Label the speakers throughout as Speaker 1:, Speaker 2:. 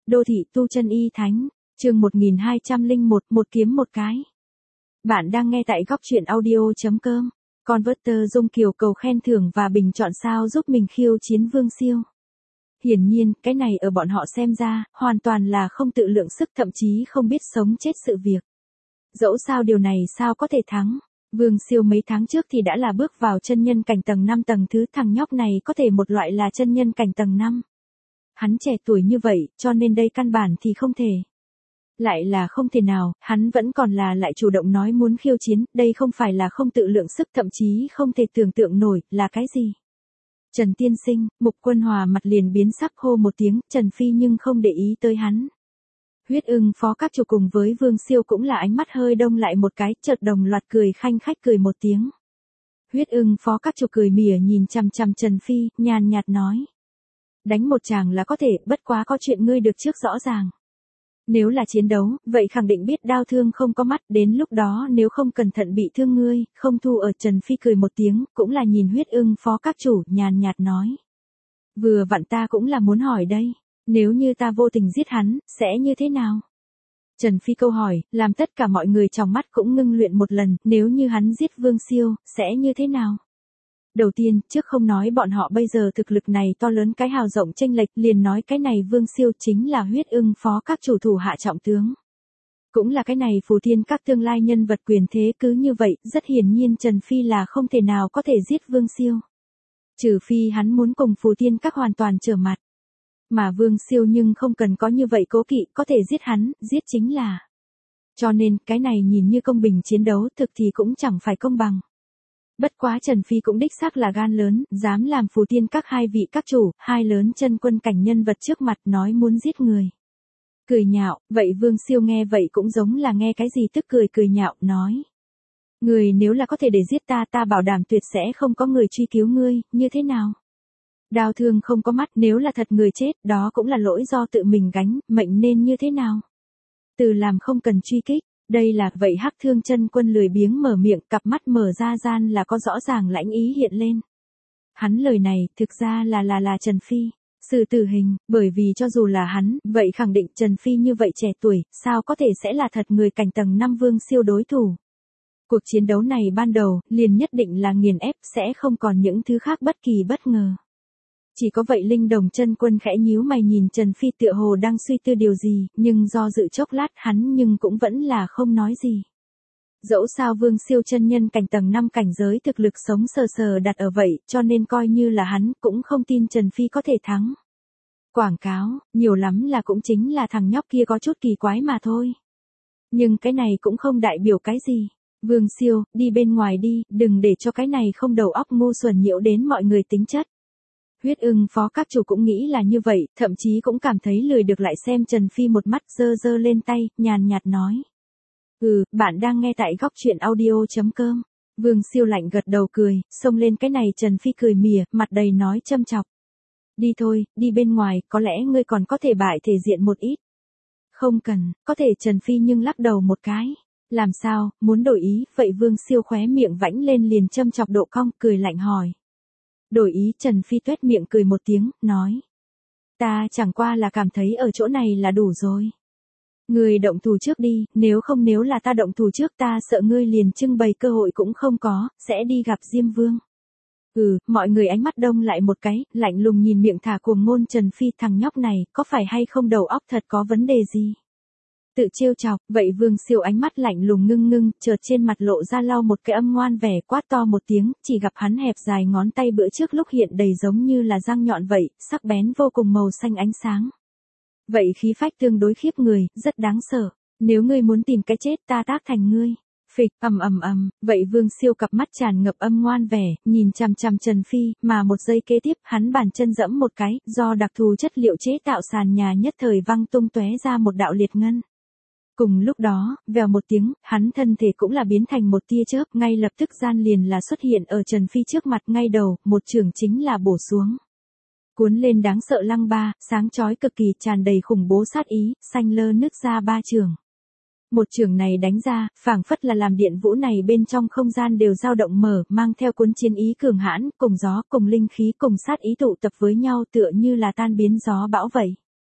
Speaker 1: Đô thị tu chân y thánh, chương 1201, một kiếm một cái. Bạn đang nghe tại góc truyện audio.com. Converter Dung Kiều cầu khen thưởng và bình chọn sao giúp mình khiêu chiến Vương Siêu. Hiển nhiên, cái này ở bọn họ xem ra, hoàn toàn là không tự lượng sức, thậm chí không biết sống chết sự việc. Dẫu sao điều này sao có thể thắng. Vương Siêu mấy tháng trước thì đã là bước vào chân nhân cảnh tầng 5 tầng thứ, thằng nhóc này có thể một loại là chân nhân cảnh tầng 5. Hắn trẻ tuổi như vậy, cho nên đây căn bản thì không thể. Lại là không thể nào, hắn vẫn còn là lại chủ động nói muốn khiêu chiến, đây không phải là không tự lượng sức, thậm chí không thể tưởng tượng nổi, là cái gì. Trần tiên sinh, Mục Quân Hòa mặt liền biến sắc hô một tiếng, Trần Phi nhưng không để ý tới hắn. Huyết Ưng phó các chủ cùng với Vương Siêu cũng là ánh mắt hơi đông lại một cái, chợt đồng loạt cười khanh khách cười một tiếng. Huyết Ưng phó các chủ cười mỉa nhìn chằm chằm Trần Phi, nhàn nhạt nói. Đánh một chàng là có thể, bất quá có chuyện ngươi được trước rõ ràng. Nếu là chiến đấu, vậy khẳng định biết đao thương không có mắt, đến lúc đó nếu không cẩn thận bị thương ngươi, không thu ở. Trần Phi cười một tiếng, cũng là nhìn Huyết Ưng phó các chủ, nhàn nhạt nói. Vừa vặn ta cũng là muốn hỏi đây, nếu như ta vô tình giết hắn, sẽ như thế nào? Trần Phi câu hỏi, làm tất cả mọi người trong mắt cũng ngưng luyện một lần, nếu như hắn giết Vương Siêu, sẽ như thế nào? Đầu tiên, trước không nói bọn họ bây giờ thực lực này to lớn cái hào rộng chênh lệch, liền nói cái này Vương Siêu chính là Huyết Ưng phó các chủ thủ hạ trọng tướng. Cũng là cái này Phù Thiên các tương lai nhân vật quyền thế, cứ như vậy, rất hiển nhiên Trần Phi là không thể nào có thể giết Vương Siêu. Trừ phi hắn muốn cùng Phù Thiên các hoàn toàn trở mặt. Mà Vương Siêu nhưng không cần có như vậy cố kỵ, có thể giết hắn, giết chính là. Cho nên, cái này nhìn như công bình chiến đấu, thực thì cũng chẳng phải công bằng. Bất quá Trần Phi cũng đích xác là gan lớn, dám làm Phù Thiên các hai vị các chủ, hai lớn chân quân cảnh nhân vật trước mặt nói muốn giết người. Cười nhạo, vậy Vương Siêu nghe vậy cũng giống là nghe cái gì tức cười nhạo, nói. Người nếu là có thể để giết ta, ta bảo đảm tuyệt sẽ không có người truy cứu ngươi, như thế nào? Đao thương không có mắt, nếu là thật người chết, đó cũng là lỗi do tự mình gánh, mệnh nên như thế nào? Từ làm không cần truy kích. Đây là vậy Hắc Thương chân quân lười biếng mở miệng, cặp mắt mở ra gian là có rõ ràng lãnh ý hiện lên. Hắn lời này thực ra là Trần Phi, xử tử hình, bởi vì cho dù là hắn, vậy khẳng định Trần Phi như vậy trẻ tuổi, sao có thể sẽ là thật người cảnh tầng 5 Vương Siêu đối thủ. Cuộc chiến đấu này ban đầu, liền nhất định là nghiền ép, sẽ không còn những thứ khác bất kỳ bất ngờ. Chỉ có vậy Linh Đồng chân quân khẽ nhíu mày nhìn Trần Phi tựa hồ đang suy tư điều gì, nhưng do dự chốc lát hắn nhưng cũng vẫn là không nói gì. Dẫu sao Vương Siêu chân nhân cảnh tầng 5 cảnh giới thực lực sống sờ sờ đặt ở vậy, cho nên coi như là hắn cũng không tin Trần Phi có thể thắng. Quảng cáo, nhiều lắm là cũng chính là thằng nhóc kia có chút kỳ quái mà thôi. Nhưng cái này cũng không đại biểu cái gì. Vương Siêu, đi bên ngoài đi, đừng để cho cái này không đầu óc ngu xuẩn nhiễu đến mọi người tính chất. Huyết Ưng phó các chủ cũng nghĩ là như vậy, thậm chí cũng cảm thấy lười được lại xem Trần Phi một mắt, giơ lên tay, nhàn nhạt nói. Bạn đang nghe tại góc truyện audio.com. Vương Siêu lạnh gật đầu cười, xông lên cái này Trần Phi cười mỉa, mặt đầy nói châm chọc. Đi thôi, đi bên ngoài, có lẽ ngươi còn có thể bại thể diện một ít. Không cần, có thể Trần Phi nhưng lắc đầu một cái. Làm sao, muốn đổi ý, vậy Vương Siêu khóe miệng vãnh lên liền châm chọc độ cong, cười lạnh hỏi. Đổi ý, Trần Phi tuét miệng cười một tiếng, nói. Ta chẳng qua là cảm thấy ở chỗ này là đủ rồi. Ngươi động thủ trước đi, nếu là ta động thủ trước ta sợ ngươi liền trưng bày cơ hội cũng không có, sẽ đi gặp Diêm Vương. Mọi người ánh mắt đông lại một cái, lạnh lùng nhìn miệng thả cuồng ngôn Trần Phi, thằng nhóc này, có phải hay không đầu óc thật có vấn đề gì? Tự trêu chọc, vậy Vương Siêu ánh mắt lạnh lùng ngưng, chợt trên mặt lộ ra lau một cái âm ngoan vẻ, quát to một tiếng, chỉ gặp hắn hẹp dài ngón tay bữa trước lúc hiện đầy giống như là răng nhọn vậy, sắc bén vô cùng màu xanh ánh sáng. Vậy khí phách tương đối khiếp người, rất đáng sợ, nếu ngươi muốn tìm cái chết ta tác thành ngươi. Phịch, ầm, vậy Vương Siêu cặp mắt tràn ngập âm ngoan vẻ, nhìn chằm chằm Trần Phi, mà một giây kế tiếp, hắn bàn chân dẫm một cái, do đặc thù chất liệu chế tạo sàn nhà nhất thời văng tung tóe ra một đạo liệt ngân. Cùng lúc đó, vèo một tiếng, hắn thân thể cũng là biến thành một tia chớp, ngay lập tức gian liền là xuất hiện ở Trần Phi trước mặt ngay đầu, một chưởng chính là bổ xuống. Cuốn lên đáng sợ lăng ba, sáng chói cực kỳ, tràn đầy khủng bố sát ý, xanh lơ nứt ra ba chưởng. Một chưởng này đánh ra, phảng phất là làm điện vũ này bên trong không gian đều dao động mở, mang theo cuốn chiến ý cường hãn, cùng gió, cùng linh khí, cùng sát ý tụ tập với nhau tựa như là tan biến gió bão vậy.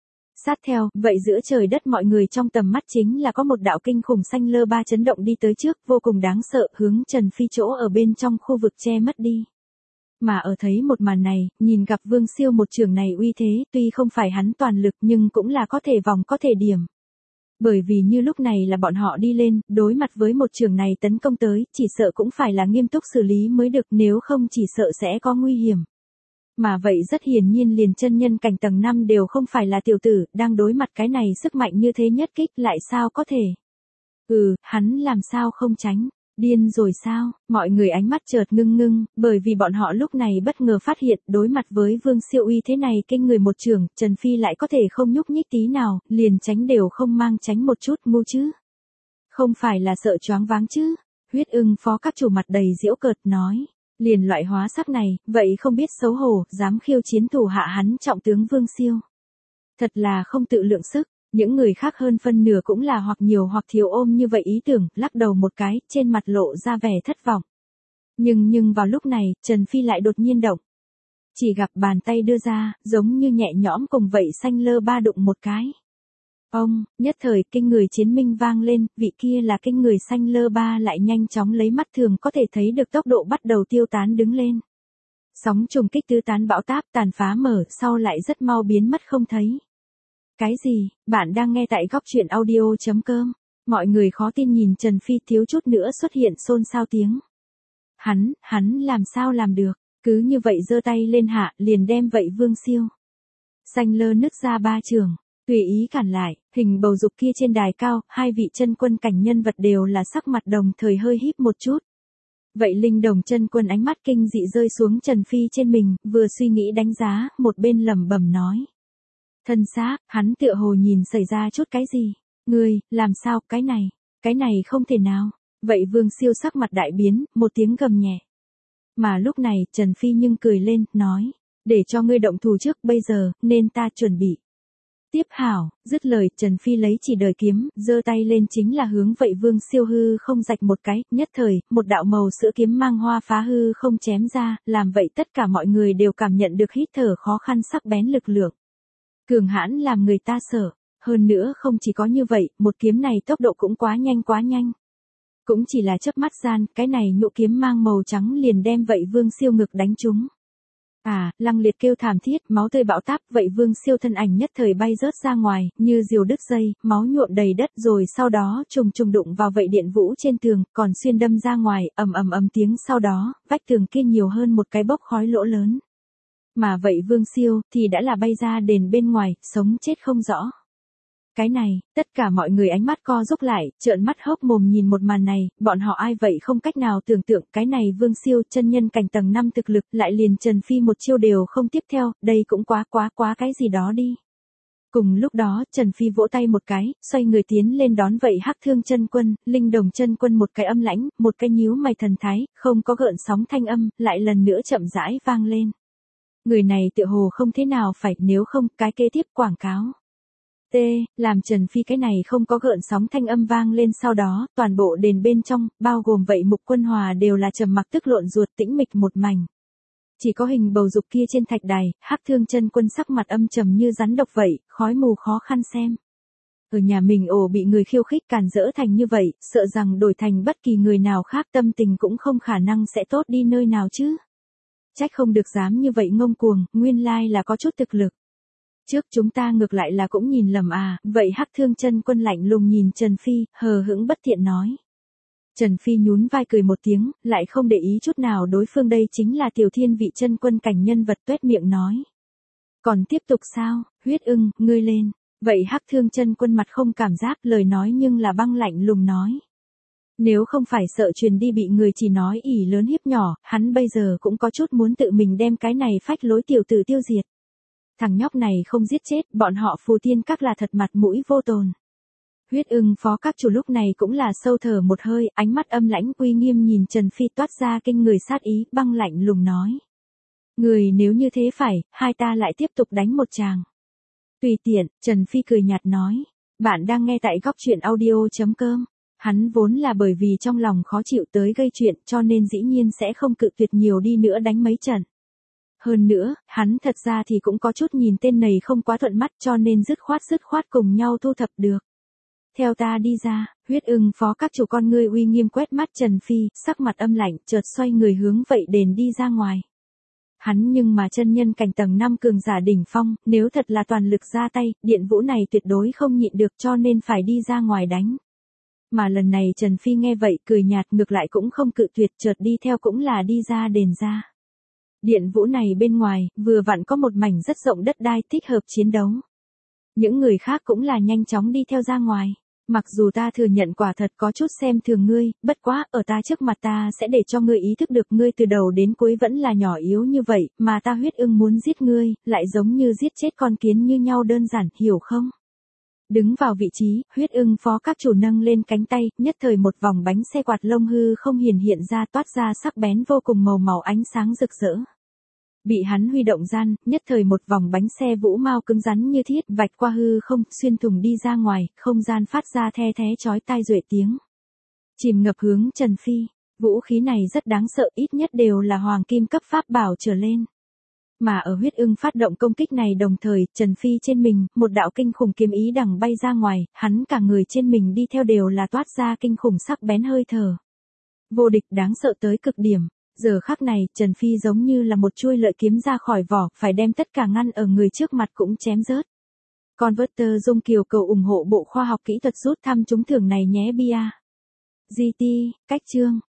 Speaker 1: Sát theo, vậy giữa trời đất mọi người trong tầm mắt chính là có một đạo kinh khủng xanh lơ ba chấn động đi tới trước, vô cùng đáng sợ, hướng Trần Phi chỗ ở bên trong khu vực che mất đi. Mà ở thấy một màn này, nhìn gặp Vương Siêu một trường này uy thế, tuy không phải hắn toàn lực nhưng cũng là có thể vòng có thể điểm. Bởi vì như lúc này là bọn họ đi lên, đối mặt với một trường này tấn công tới, chỉ sợ cũng phải là nghiêm túc xử lý mới được, nếu không chỉ sợ sẽ có nguy hiểm. Mà vậy rất hiển nhiên liền chân nhân cảnh tầng 5 đều không phải là tiểu tử, đang đối mặt cái này sức mạnh như thế nhất kích lại sao có thể. Hắn làm sao không tránh, điên rồi sao, mọi người ánh mắt chợt ngưng, bởi vì bọn họ lúc này bất ngờ phát hiện đối mặt với Vương Siêu uy thế này kinh người một trường, Trần Phi lại có thể không nhúc nhích tí nào, liền tránh đều không mang tránh một chút, ngu chứ. Không phải là sợ choáng váng chứ, Huyết Ưng phó các chủ mặt đầy giễu cợt nói. Liền loại hóa sắc này, vậy không biết xấu hổ, dám khiêu chiến thủ hạ hắn trọng tướng Vương Siêu. Thật là không tự lượng sức, những người khác hơn phân nửa cũng là hoặc nhiều hoặc thiếu ôm như vậy ý tưởng, lắc đầu một cái, trên mặt lộ ra vẻ thất vọng. Nhưng vào lúc này, Trần Phi lại đột nhiên động. Chỉ gặp bàn tay đưa ra, giống như nhẹ nhõm cùng vậy xanh lơ ba đụng một cái. Nhất thời kinh người chiến minh vang lên, vị kia là kinh người xanh lơ ba lại nhanh chóng lấy mắt thường có thể thấy được tốc độ bắt đầu tiêu tán đứng lên. Sóng trùng kích tứ tán bão táp tàn phá mở sau lại rất mau biến mất không thấy. Cái gì, bạn đang nghe tại góc truyện audio.com, mọi người khó tin nhìn Trần Phi thiếu chút nữa xuất hiện xôn xao tiếng. Hắn làm sao làm được, cứ như vậy giơ tay lên hạ liền đem vậy Vương Siêu. Xanh lơ nứt ra ba trường. Tùy ý cản lại, hình bầu dục kia trên đài cao, hai vị chân quân cảnh nhân vật đều là sắc mặt đồng thời hơi híp một chút. Vậy linh đồng chân quân ánh mắt kinh dị rơi xuống Trần Phi trên mình, vừa suy nghĩ đánh giá, một bên lẩm bẩm nói. Thân xác, hắn tựa hồ nhìn xảy ra chút cái gì. Ngươi, làm sao, cái này không thể nào. Vậy Vương Siêu sắc mặt đại biến, một tiếng gầm nhẹ. Mà lúc này, Trần Phi nhưng cười lên, nói. Để cho ngươi động thủ trước, bây giờ, nên ta chuẩn bị. Tiếp hảo, dứt lời, Trần Phi lấy chỉ đời kiếm, giơ tay lên chính là hướng vậy Vương Siêu hư không rạch một cái, nhất thời, một đạo màu sữa kiếm mang hoa phá hư không chém ra, làm vậy tất cả mọi người đều cảm nhận được hít thở khó khăn sắc bén lực lượng. Cường hãn làm người ta sợ, hơn nữa không chỉ có như vậy, một kiếm này tốc độ cũng quá nhanh. Cũng chỉ là chớp mắt gian, cái này nhũ kiếm mang màu trắng liền đem vậy Vương Siêu ngực đánh trúng. Lăng liệt kêu thảm thiết, máu tươi bão táp, vậy Vương Siêu thân ảnh nhất thời bay rớt ra ngoài, như diều đứt dây, máu nhuộm đầy đất rồi sau đó trùng đụng vào vậy điện vũ trên tường, còn xuyên đâm ra ngoài, ầm tiếng sau đó, vách tường kia nhiều hơn một cái bốc khói lỗ lớn. Mà vậy Vương Siêu, thì đã là bay ra đền bên ngoài, sống chết không rõ. Cái này, tất cả mọi người ánh mắt co rúm lại, trợn mắt hốc mồm nhìn một màn này, bọn họ ai vậy không cách nào tưởng tượng, cái này Vương Siêu chân nhân cảnh tầng 5 thực lực, lại liền Trần Phi một chiêu đều không tiếp theo, đây cũng quá cái gì đó đi. Cùng lúc đó, Trần Phi vỗ tay một cái, xoay người tiến lên đón vậy Hắc Thương chân quân, linh đồng chân quân một cái âm lãnh, một cái nhíu mày thần thái, không có gợn sóng thanh âm, lại lần nữa chậm rãi vang lên. Người này tựa hồ không thế nào phải, nếu không, cái kế tiếp quảng cáo. Làm Trần Phi cái này không có gợn sóng thanh âm vang lên sau đó, toàn bộ đền bên trong, bao gồm vậy Mục Quân Hòa đều là trầm mặc tức lộn ruột tĩnh mịch một mảnh. Chỉ có hình bầu dục kia trên thạch đài, Hắc Thương chân quân sắc mặt âm trầm như rắn độc vậy, khói mù khó khăn xem. Ở nhà mình bị người khiêu khích càn rỡ thành như vậy, sợ rằng đổi thành bất kỳ người nào khác tâm tình cũng không khả năng sẽ tốt đi nơi nào chứ. Trách không được dám như vậy ngông cuồng, nguyên lai là có chút thực lực. Trước chúng ta ngược lại là cũng nhìn lầm vậy Hắc Thương chân quân lạnh lùng nhìn Trần Phi, hờ hững bất thiện nói. Trần Phi nhún vai cười một tiếng, lại không để ý chút nào đối phương đây chính là tiểu thiên vị chân quân cảnh nhân vật tuét miệng nói. Còn tiếp tục sao, Huyết Ưng, ngươi lên, vậy Hắc Thương chân quân mặt không cảm giác lời nói nhưng là băng lạnh lùng nói. Nếu không phải sợ truyền đi bị người chỉ nói ỉ lớn hiếp nhỏ, hắn bây giờ cũng có chút muốn tự mình đem cái này phách lối tiểu tử tiêu diệt. Thằng nhóc này không giết chết, bọn họ Phù Tiên Các là thật mặt mũi vô tồn. Huyết Ưng phó các chủ lúc này cũng là sâu thở một hơi, ánh mắt âm lãnh uy nghiêm nhìn Trần Phi toát ra kinh người sát ý, băng lạnh lùng nói. Người nếu như thế phải, hai ta lại tiếp tục đánh một tràng. Tùy tiện, Trần Phi cười nhạt nói. Bạn đang nghe tại góc truyện audio.com. Hắn vốn là bởi vì trong lòng khó chịu tới gây chuyện cho nên dĩ nhiên sẽ không cự tuyệt nhiều đi nữa đánh mấy trận. Hơn nữa, hắn thật ra thì cũng có chút nhìn tên này không quá thuận mắt cho nên dứt khoát cùng nhau thu thập được. Theo ta đi ra, Huyết Ưng phó các chủ con ngươi uy nghiêm quét mắt Trần Phi, sắc mặt âm lạnh, chợt xoay người hướng vậy đền đi ra ngoài. Hắn nhưng mà chân nhân cảnh tầng 5 cường giả đỉnh phong, nếu thật là toàn lực ra tay, điện vũ này tuyệt đối không nhịn được cho nên phải đi ra ngoài đánh. Mà lần này Trần Phi nghe vậy cười nhạt ngược lại cũng không cự tuyệt, chợt đi theo cũng là đi ra đền ra. Điện vũ này bên ngoài, vừa vặn có một mảnh rất rộng đất đai thích hợp chiến đấu. Những người khác cũng là nhanh chóng đi theo ra ngoài. Mặc dù ta thừa nhận quả thật có chút xem thường ngươi, bất quá, ở ta trước mặt ta sẽ để cho ngươi ý thức được ngươi từ đầu đến cuối vẫn là nhỏ yếu như vậy, mà ta Huyết Ưng muốn giết ngươi, lại giống như giết chết con kiến như nhau đơn giản, hiểu không? Đứng vào vị trí, Huyết Ưng phó các chủ nâng lên cánh tay, nhất thời một vòng bánh xe quạt lông hư không hiện ra toát ra sắc bén vô cùng màu ánh sáng rực rỡ. Bị hắn huy động gian, nhất thời một vòng bánh xe vũ mao cứng rắn như thiết vạch qua hư không, xuyên thủng đi ra ngoài, không gian phát ra the thé chói tai duệ tiếng. Chìm ngập hướng Trần Phi, vũ khí này rất đáng sợ, ít nhất đều là hoàng kim cấp pháp bảo trở lên. Mà ở Huyết Ưng phát động công kích này đồng thời, Trần Phi trên mình, một đạo kinh khủng kiếm ý đằng bay ra ngoài, hắn cả người trên mình đi theo đều là toát ra kinh khủng sắc bén hơi thở. Vô địch đáng sợ tới cực điểm. Giờ khắc này, Trần Phi giống như là một chuôi lợi kiếm ra khỏi vỏ, phải đem tất cả ngăn ở người trước mặt cũng chém rớt. Converter Dung Kiều cầu ủng hộ Bộ Khoa học Kỹ thuật rút thăm trúng thưởng này nhé bia. GT, cách chương.